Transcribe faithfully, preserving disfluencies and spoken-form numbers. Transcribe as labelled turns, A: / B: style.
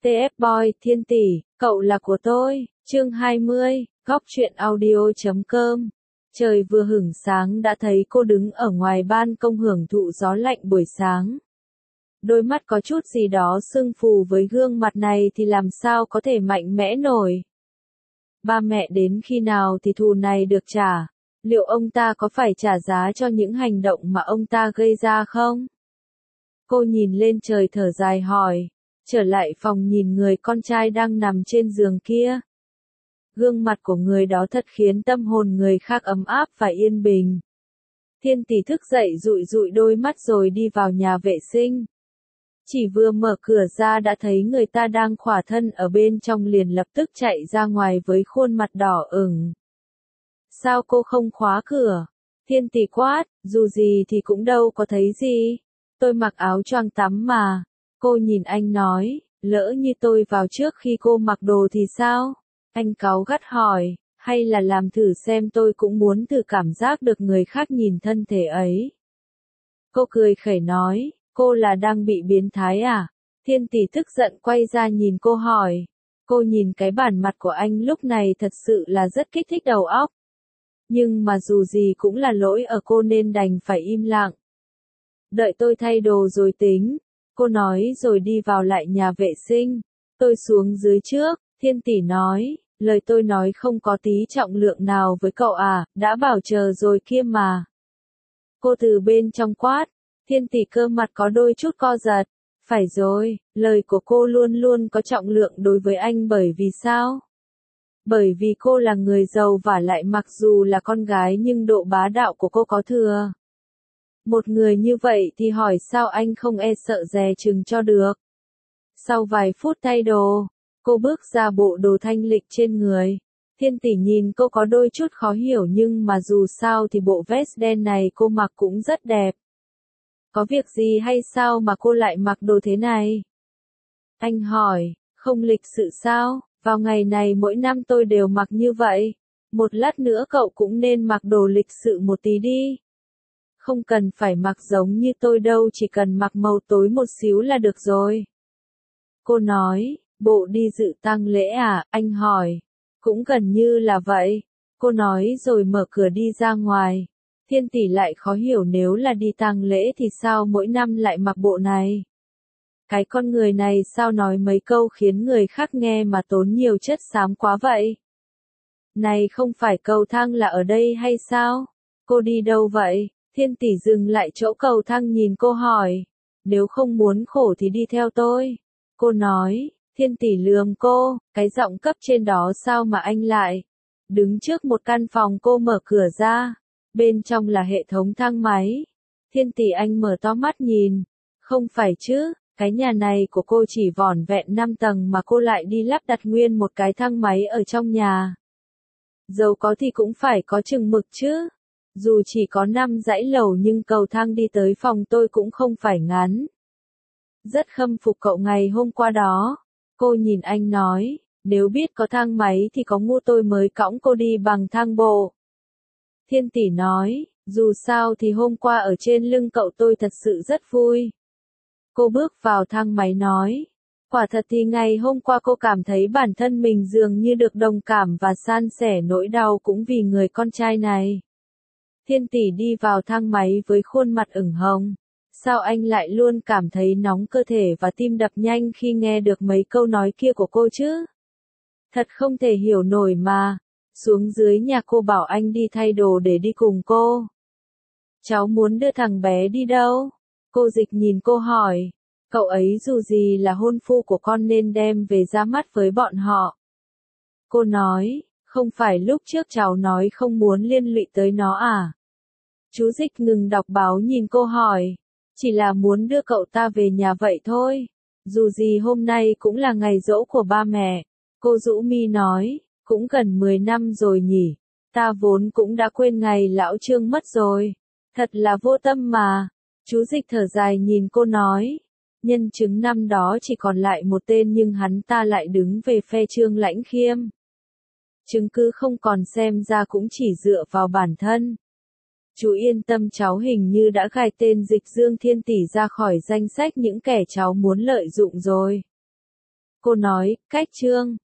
A: tê ép Boy, Thiên tỷ, cậu là của tôi, chương hai mươi, góc truyện audio chấm com. Trời vừa hửng sáng đã thấy cô đứng ở ngoài ban công hưởng thụ gió lạnh buổi sáng. Đôi mắt có chút gì đó sưng phù với gương mặt này thì làm sao có thể mạnh mẽ nổi. Ba mẹ đến khi nào thì thù này được trả? Liệu ông ta có phải trả giá cho những hành động mà ông ta gây ra không? Cô nhìn lên trời thở dài hỏi. Trở lại phòng nhìn người con trai đang nằm trên giường kia. Gương mặt của người đó thật khiến tâm hồn người khác ấm áp và yên bình. Thiên tỷ thức dậy dụi dụi đôi mắt rồi đi vào nhà vệ sinh. Chỉ vừa mở cửa ra đã thấy người ta đang khỏa thân ở bên trong liền lập tức chạy ra ngoài với khuôn mặt đỏ ửng. Sao cô không khóa cửa? Thiên tỷ quát, dù gì thì cũng đâu có thấy gì. Tôi mặc áo choàng tắm mà. Cô nhìn anh nói, lỡ như tôi vào trước khi cô mặc đồ thì sao? Anh cáu gắt hỏi, hay là làm thử xem tôi cũng muốn thử cảm giác được người khác nhìn thân thể ấy. Cô cười khẩy nói, cô là đang bị biến thái à? Thiên tỷ tức giận quay ra nhìn cô hỏi. Cô nhìn cái bản mặt của anh lúc này thật sự là rất kích thích đầu óc. Nhưng mà dù gì cũng là lỗi ở cô nên đành phải im lặng. Đợi tôi thay đồ rồi tính. Cô nói rồi đi vào lại nhà vệ sinh. Tôi xuống dưới trước, Thiên tỷ nói, lời tôi nói không có tí trọng lượng nào với cậu à, đã bảo chờ rồi kia mà. Cô từ bên trong quát, Thiên tỷ cơ mặt có đôi chút co giật. Phải rồi, lời của cô luôn luôn có trọng lượng đối với anh bởi vì sao? Bởi vì cô là người giàu và lại mặc dù là con gái nhưng độ bá đạo của cô có thừa. Một người như vậy thì hỏi sao anh không e sợ dè chừng cho được. Sau vài phút thay đồ, cô bước ra bộ đồ thanh lịch trên người. Thiên tỷ nhìn cô có đôi chút khó hiểu nhưng mà dù sao thì bộ vest đen này cô mặc cũng rất đẹp. Có việc gì hay sao mà cô lại mặc đồ thế này? Anh hỏi, không lịch sự sao? Vào ngày này mỗi năm tôi đều mặc như vậy. Một lát nữa cậu cũng nên mặc đồ lịch sự một tí đi. Không cần phải mặc giống như tôi đâu, chỉ cần mặc màu tối một xíu là được rồi. Cô nói, bộ đi dự tang lễ à, anh hỏi. Cũng gần như là vậy. Cô nói rồi mở cửa đi ra ngoài. Thiên tỷ lại khó hiểu nếu là đi tang lễ thì sao mỗi năm lại mặc bộ này. Cái con người này sao nói mấy câu khiến người khác nghe mà tốn nhiều chất xám quá vậy? Này không phải cầu thang là ở đây hay sao? Cô đi đâu vậy? Thiên tỷ dừng lại chỗ cầu thang nhìn cô hỏi. Nếu không muốn khổ thì đi theo tôi. Cô nói, Thiên tỷ lườm cô, cái giọng cấp trên đó sao mà anh lại. Đứng trước một căn phòng cô mở cửa ra. Bên trong là hệ thống thang máy. Thiên tỷ anh mở to mắt nhìn. Không phải chứ, cái nhà này của cô chỉ vỏn vẹn năm tầng mà cô lại đi lắp đặt nguyên một cái thang máy ở trong nhà. Dẫu có thì cũng phải có chừng mực chứ. Dù chỉ có năm dãy lầu nhưng cầu thang đi tới phòng tôi cũng không phải ngắn. Rất khâm phục cậu ngày hôm qua đó. Cô nhìn anh nói, nếu biết có thang máy thì có ngu tôi mới cõng cô đi bằng thang bộ. Thiên tỷ nói, dù sao thì hôm qua ở trên lưng cậu tôi thật sự rất vui. Cô bước vào thang máy nói, quả thật thì ngày hôm qua cô cảm thấy bản thân mình dường như được đồng cảm và san sẻ nỗi đau cũng vì người con trai này. Thiên tỷ đi vào thang máy với khuôn mặt ửng hồng. Sao anh lại luôn cảm thấy nóng cơ thể và tim đập nhanh khi nghe được mấy câu nói kia của cô chứ? Thật không thể hiểu nổi mà. Xuống dưới nhà cô bảo anh đi thay đồ để đi cùng cô. Cháu muốn đưa thằng bé đi đâu? Cô Dịch nhìn cô hỏi. Cậu ấy dù gì là hôn phu của con nên đem về ra mắt với bọn họ. Cô nói, không phải lúc trước cháu nói không muốn liên lụy tới nó à? Chú Dịch ngừng đọc báo nhìn cô hỏi. Chỉ là muốn đưa cậu ta về nhà vậy thôi. Dù gì hôm nay cũng là ngày giỗ của ba mẹ. Cô rũ mi nói, cũng gần mười năm rồi nhỉ. Ta vốn cũng đã quên ngày lão Trương mất rồi. Thật là vô tâm mà. Chú Dịch thở dài nhìn cô nói. Nhân chứng năm đó chỉ còn lại một tên nhưng hắn ta lại đứng về phe Trương Lãnh Khiêm. Chứng cứ không còn xem ra cũng chỉ dựa vào bản thân. Chú yên tâm, cháu hình như đã gài tên Dịch Dương Thiên tỷ ra khỏi danh sách những kẻ cháu muốn lợi dụng rồi. Cô nói, cách Trương